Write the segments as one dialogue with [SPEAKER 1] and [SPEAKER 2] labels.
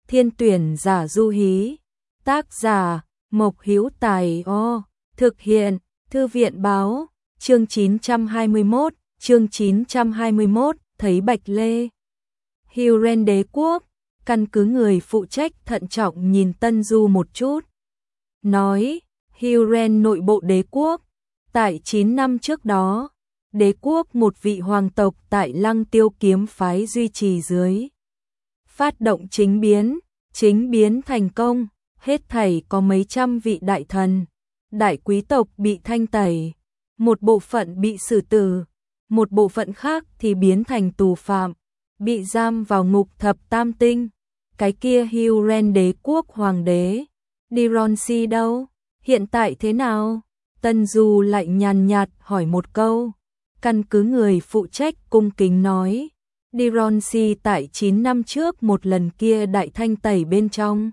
[SPEAKER 1] Thiên tuyển giả du hí. Tác giả Mộc Hữu Tài. Thực hiện Thư viện báo. Chương 921, thấy Bạch Lê. Hyrule đế quốc, căn cứ người phụ trách thận trọng nhìn Tân Du một chút. Nói, Hyrule nội bộ đế quốc, tại 9 năm trước đó, đế quốc một vị hoàng tộc tại Lăng Tiêu kiếm phái duy trì dưới. Phát động chính biến thành công, hết thảy có mấy trăm vị đại thần, đại quý tộc bị thanh tẩy, một bộ phận bị xử tử, một bộ phận khác thì biến thành tù phạm, bị giam vào ngục thập tam tinh. Cái kia Hyrule đế quốc hoàng đế, Dironsi đâu? Hiện tại thế nào? Tân Du lại nhàn nhạt hỏi một câu. Căn cứ người phụ trách cung kính nói, Dironsi tại 9 năm trước một lần kia đại thanh tẩy bên trong,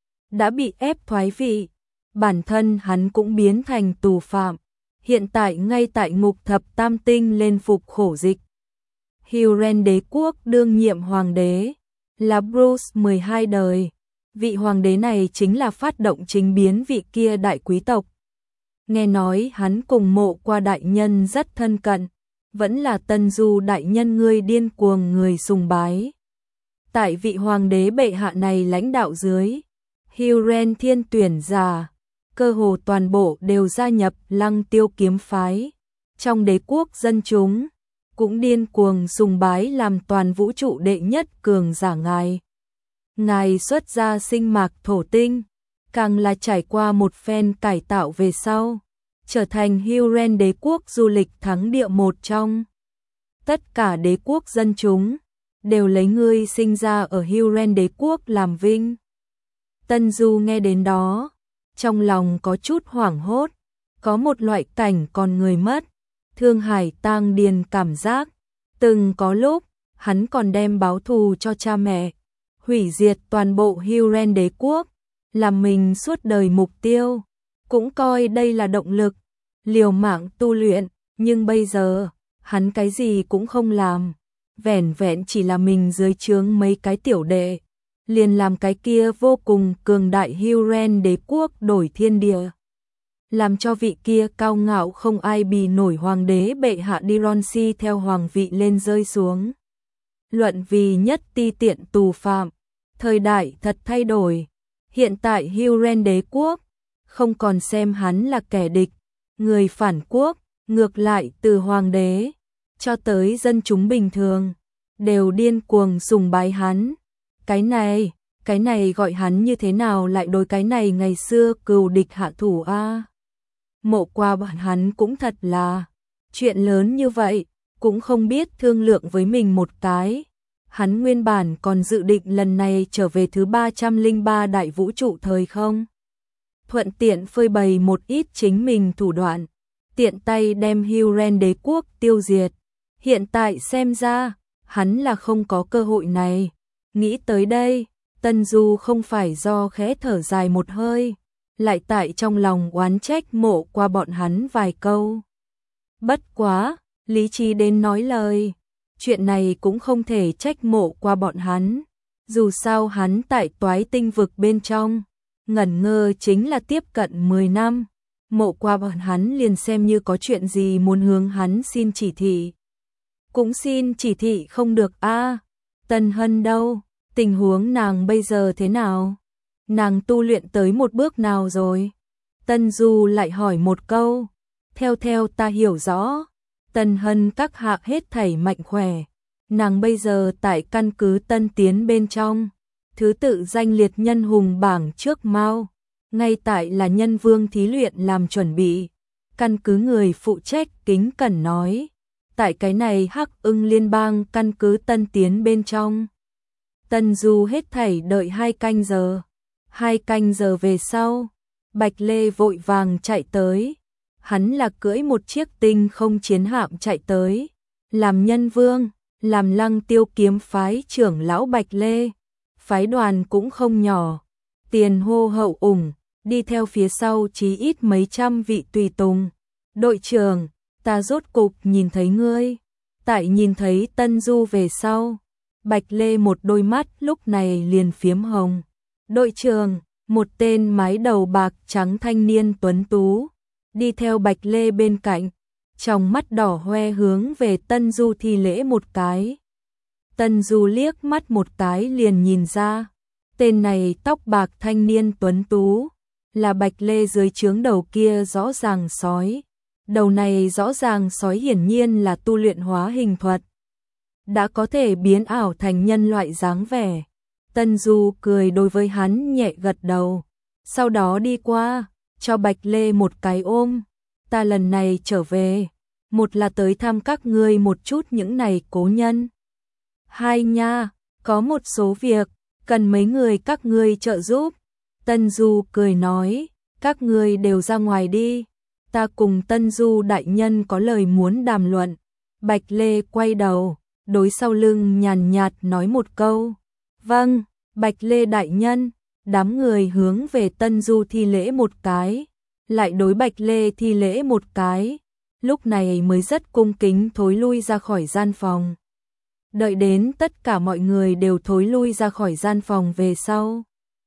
[SPEAKER 1] đã bị ép thoái vị, bản thân hắn cũng biến thành tù phạm, hiện tại ngay tại ngục thập tam tinh lên phục khổ dịch. Hyrule đế quốc đương nhiệm hoàng đế là Bruce 12 đời, vị hoàng đế này chính là phát động chính biến vị kia đại quý tộc. Nghe nói hắn cùng Mộ Qua đại nhân rất thân cận, vẫn là Tân Du đại nhân ngươi điên cuồng người sùng bái. Tại vị hoàng đế bệ hạ này lãnh đạo dưới, Hyrule thiên tuyển giả, cơ hồ toàn bộ đều gia nhập Lăng Tiêu kiếm phái. Trong đế quốc dân chúng, cũng điên cuồng sùng bái làm toàn vũ trụ đệ nhất cường giả ngài. Ngài xuất ra sinh mạc thổ tinh, càng là trải qua một phen cải tạo về sau, trở thành Hyrule đế quốc du lịch thắng địa một trong. Tất cả đế quốc dân chúng đều lấy ngươi sinh ra ở Hyrule đế quốc làm vinh. Tân Du nghe đến đó, trong lòng có chút hoảng hốt, có một loại cảnh còn người mất, thương hải tang điền cảm giác. Từng có lúc, hắn còn đem báo thù cho cha mẹ, hủy diệt toàn bộ Hyrule đế quốc, làm mình suốt đời mục tiêu, cũng coi đây là động lực, liều mạng tu luyện, nhưng bây giờ, hắn cái gì cũng không làm, vẻn vẹn chỉ là mình dưới trướng mấy cái tiểu đệ, liền làm cái kia vô cùng cường đại Hyrule đế quốc đổi thiên địa, làm cho vị kia cao ngạo không ai bì nổi hoàng đế bệ hạ Dironsi theo hoàng vị lên rơi xuống. Luận vì nhất ti tiện tù phạm, thời đại thật thay đổi, hiện tại Hyrule đế quốc không còn xem hắn là kẻ địch, người phản quốc, ngược lại từ hoàng đế cho tới dân chúng bình thường đều điên cuồng sùng bái hắn. Cái này gọi hắn như thế nào lại đối cái này ngày xưa cừu địch hạ thủ a? Mộ Qua bọn hắn cũng thật là chuyện lớn như vậy, cũng không biết thương lượng với mình một cái. Hắn nguyên bản còn dự định lần này trở về thứ 303 đại vũ trụ thời không, thuận tiện phơi bày một ít chính mình thủ đoạn, tiện tay đem Hyrule đế quốc tiêu diệt. Hiện tại xem ra, hắn là không có cơ hội này. Nghĩ tới đây, Tân Du không phải do khẽ thở dài một hơi, lại tại trong lòng oán trách Mộ Qua bọn hắn vài câu. Bất quá, lý trí đến nói lời, chuyện này cũng không thể trách Mộ Qua bọn hắn, dù sao hắn tại Toái Tinh vực bên trong, ngẩn ngơ chính là tiếp cận 10 năm, Mộ Qua bọn hắn liền xem như có chuyện gì muốn hướng hắn xin chỉ thị. Cũng xin chỉ thị không được a. Tân Hân đâu, tình huống nàng bây giờ thế nào? Nàng tu luyện tới một bước nào rồi? Tân Du lại hỏi một câu. Theo ta hiểu rõ, Tân Hân các hạ hết thảy mạnh khỏe. Nàng bây giờ tại căn cứ Tân Tiến bên trong, thứ tự danh liệt nhân hùng bảng trước mao, ngay tại là nhân vương thí luyện làm chuẩn bị. Căn cứ người phụ trách kính cẩn nói, tại cái này Hắc Ưng liên bang căn cứ Tân Tiến bên trong. Tân Du hết thảy đợi 2 canh giờ. 2 canh giờ về sau, Bạch Lê vội vàng chạy tới. Hắn là cưỡi một chiếc tinh không chiến hạm chạy tới. Làm nhân vương, làm Lăng Tiêu kiếm phái trưởng lão Bạch Lê. Phái đoàn cũng không nhỏ. Tiền hô hậu ủng, đi theo phía sau chí ít mấy trăm vị tùy tùng. Đội trưởng, ta rốt cục nhìn thấy ngươi. Tại nhìn thấy Tân Du về sau, Bạch Lê một đôi mắt lúc này liền phiếm hồng. Đội trưởng, một tên mái đầu bạc trắng thanh niên tuấn tú, đi theo Bạch Lê bên cạnh, trong mắt đỏ hoe hướng về Tân Du thi lễ một cái. Tân Du liếc mắt một cái liền nhìn ra, tên này tóc bạc thanh niên tuấn tú, là Bạch Lê dưới trướng đầu kia rõ ràng sói. Đầu này rõ ràng sói hiển nhiên là tu luyện hóa hình thuật, đã có thể biến ảo thành nhân loại dáng vẻ. Tân Du cười đối với hắn nhẹ gật đầu, sau đó đi qua, cho Bạch Lê một cái ôm. Ta lần này trở về, một là tới thăm các ngươi một chút những này cố nhân. Hai nha, có một số việc, cần mấy người các ngươi trợ giúp. Tân Du cười nói, các ngươi đều ra ngoài đi, ta cùng Tân Du đại nhân có lời muốn đàm luận. Bạch Lê quay đầu, đối sau lưng nhàn nhạt nói một câu. Vâng, Bạch Lê đại nhân. Đám người hướng về Tân Du thi lễ một cái, lại đối Bạch Lê thi lễ một cái, lúc này mới rất cung kính thối lui ra khỏi gian phòng. Đợi đến tất cả mọi người đều thối lui ra khỏi gian phòng về sau,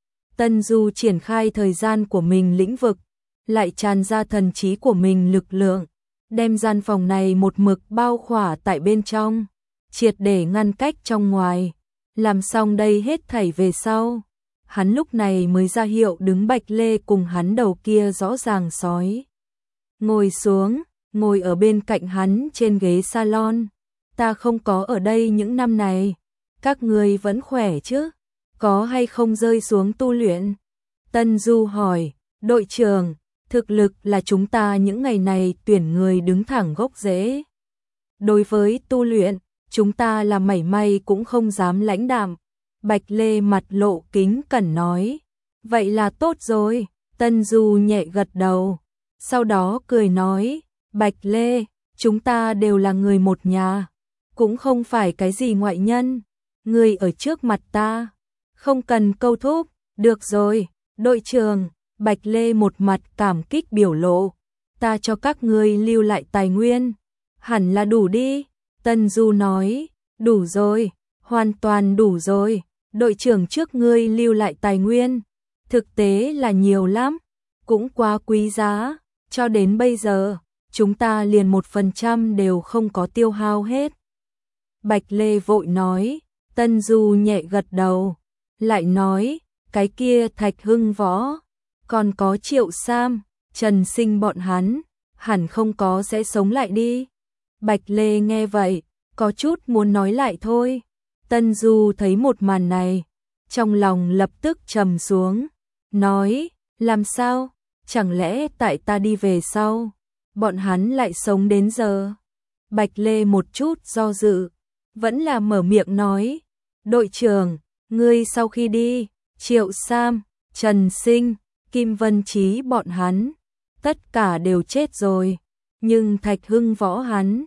[SPEAKER 1] Tân Du triển khai thời gian của mình lĩnh vực, lại tràn ra thần trí của mình lực lượng, đem gian phòng này một mực bao khỏa tại bên trong, triệt để ngăn cách trong ngoài. Làm xong đây hết thảy về sau, hắn lúc này mới ra hiệu đứng Bạch Lê cùng hắn đầu kia rõ ràng sói. Ngồi xuống, ngồi ở bên cạnh hắn trên ghế salon. Ta không có ở đây những năm này, các ngươi vẫn khỏe chứ? Có hay không rơi xuống tu luyện? Tân Du hỏi. Đội trưởng, thực lực là chúng ta những ngày này tuyển người đứng thẳng gốc rễ. Đối với tu luyện, chúng ta là mảy may cũng không dám lãnh đạm. Bạch Lê mặt lộ kính cẩn nói. Vậy là tốt rồi. Tân Du nhẹ gật đầu, sau đó cười nói. Bạch Lê, chúng ta đều là người một nhà, cũng không phải cái gì ngoại nhân. Ngươi ở trước mặt ta, không cần câu thúc. Được rồi, đội trưởng. Bạch Lê một mặt cảm kích biểu lộ. Ta cho các ngươi lưu lại tài nguyên, hẳn là đủ đi. Tân Du nói. Đủ rồi, hoàn toàn đủ rồi. Đội trưởng trước ngươi lưu lại tài nguyên, thực tế là nhiều lắm, cũng quá quý giá. Cho đến bây giờ, chúng ta liền 1% đều không có tiêu hao hết. Bạch Lê vội nói. Tân Du nhẹ gật đầu, lại nói. Cái kia Thạch Hưng Võ, còn có Triệu Sam, Trần Sinh bọn hắn, hẳn không có sẽ sống lại đi. Bạch Lê nghe vậy, có chút muốn nói lại thôi. Tân Du thấy một màn này, trong lòng lập tức trầm xuống, nói. Làm sao? Chẳng lẽ tại ta đi về sau, bọn hắn lại sống đến giờ? Bạch Lê một chút do dự, vẫn là mở miệng nói. Đội trưởng, ngươi sau khi đi, Triệu Sam, Trần Sinh, Kim Vân Chí bọn hắn, tất cả đều chết rồi. Nhưng Thạch Hưng Võ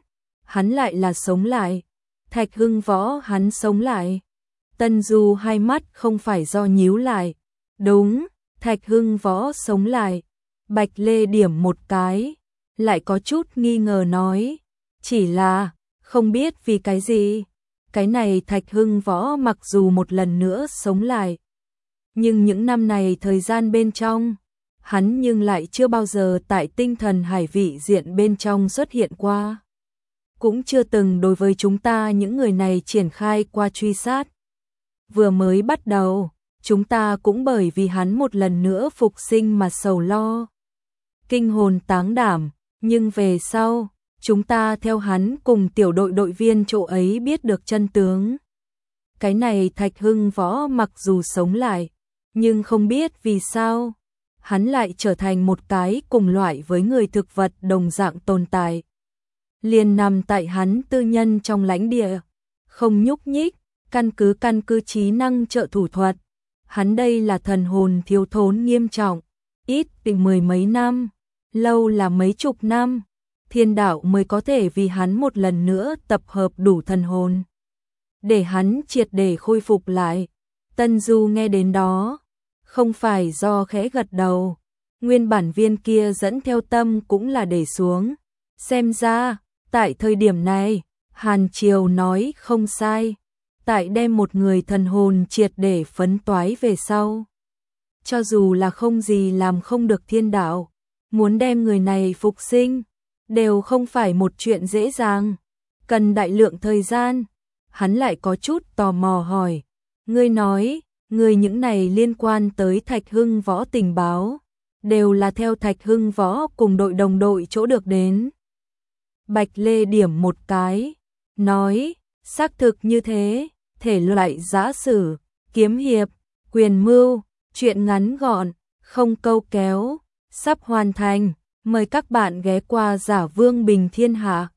[SPEAKER 1] hắn lại là sống lại. Thạch Hưng Võ hắn sống lại. Tân Du hai mắt không phải do nhíu lại. Đúng, Thạch Hưng Võ sống lại. Bạch Lê điểm một cái, lại có chút nghi ngờ nói. Chỉ là, không biết vì cái gì. Cái này Thạch Hưng Võ mặc dù một lần nữa sống lại, nhưng những năm này thời gian bên trong, hắn nhưng lại chưa bao giờ tại tinh thần hải vị diện bên trong xuất hiện qua. Cũng chưa từng đối với chúng ta những người này triển khai qua truy sát. Vừa mới bắt đầu, chúng ta cũng bởi vì hắn một lần nữa phục sinh mà sầu lo, kinh hồn táng đảm, nhưng về sau, chúng ta theo hắn cùng tiểu đội đội viên chỗ ấy biết được chân tướng. Cái này Thạch Hưng Võ mặc dù sống lại, nhưng không biết vì sao, hắn lại trở thành một cái cùng loại với người thực vật đồng dạng tồn tại. Liền nằm tại hắn tư nhân trong lãnh địa, không nhúc nhích, căn cứ trí năng trợ thủ thuật. Hắn đây là thần hồn thiếu thốn nghiêm trọng, ít thì 10 mấy năm, lâu là mấy chục năm, thiên đạo mới có thể vì hắn một lần nữa tập hợp đủ thần hồn, để hắn triệt để khôi phục lại. Tân Du nghe đến đó, không phải do khẽ gật đầu, nguyên bản viên kia dẫn theo tâm cũng là để xuống. Xem ra, tại thời điểm này, Hàn Triều nói không sai, tại đem một người thần hồn triệt để phấn toái về sau. Cho dù là không gì làm không được thiên đạo, muốn đem người này phục sinh, đều không phải một chuyện dễ dàng, cần đại lượng thời gian. Hắn lại có chút tò mò hỏi, ngươi nói, ngươi những này liên quan tới Thạch Hưng Võ tình báo, đều là theo Thạch Hưng Võ cùng đội đồng đội chỗ được đến. Bạch Lê điểm một cái, nói, xác thực như thế, thể loại giã sử, kiếm hiệp, quyền mưu, chuyện ngắn gọn, không câu kéo, sắp hoàn thành, mời các bạn ghé qua Giả Vương Bình Thiên Hạ.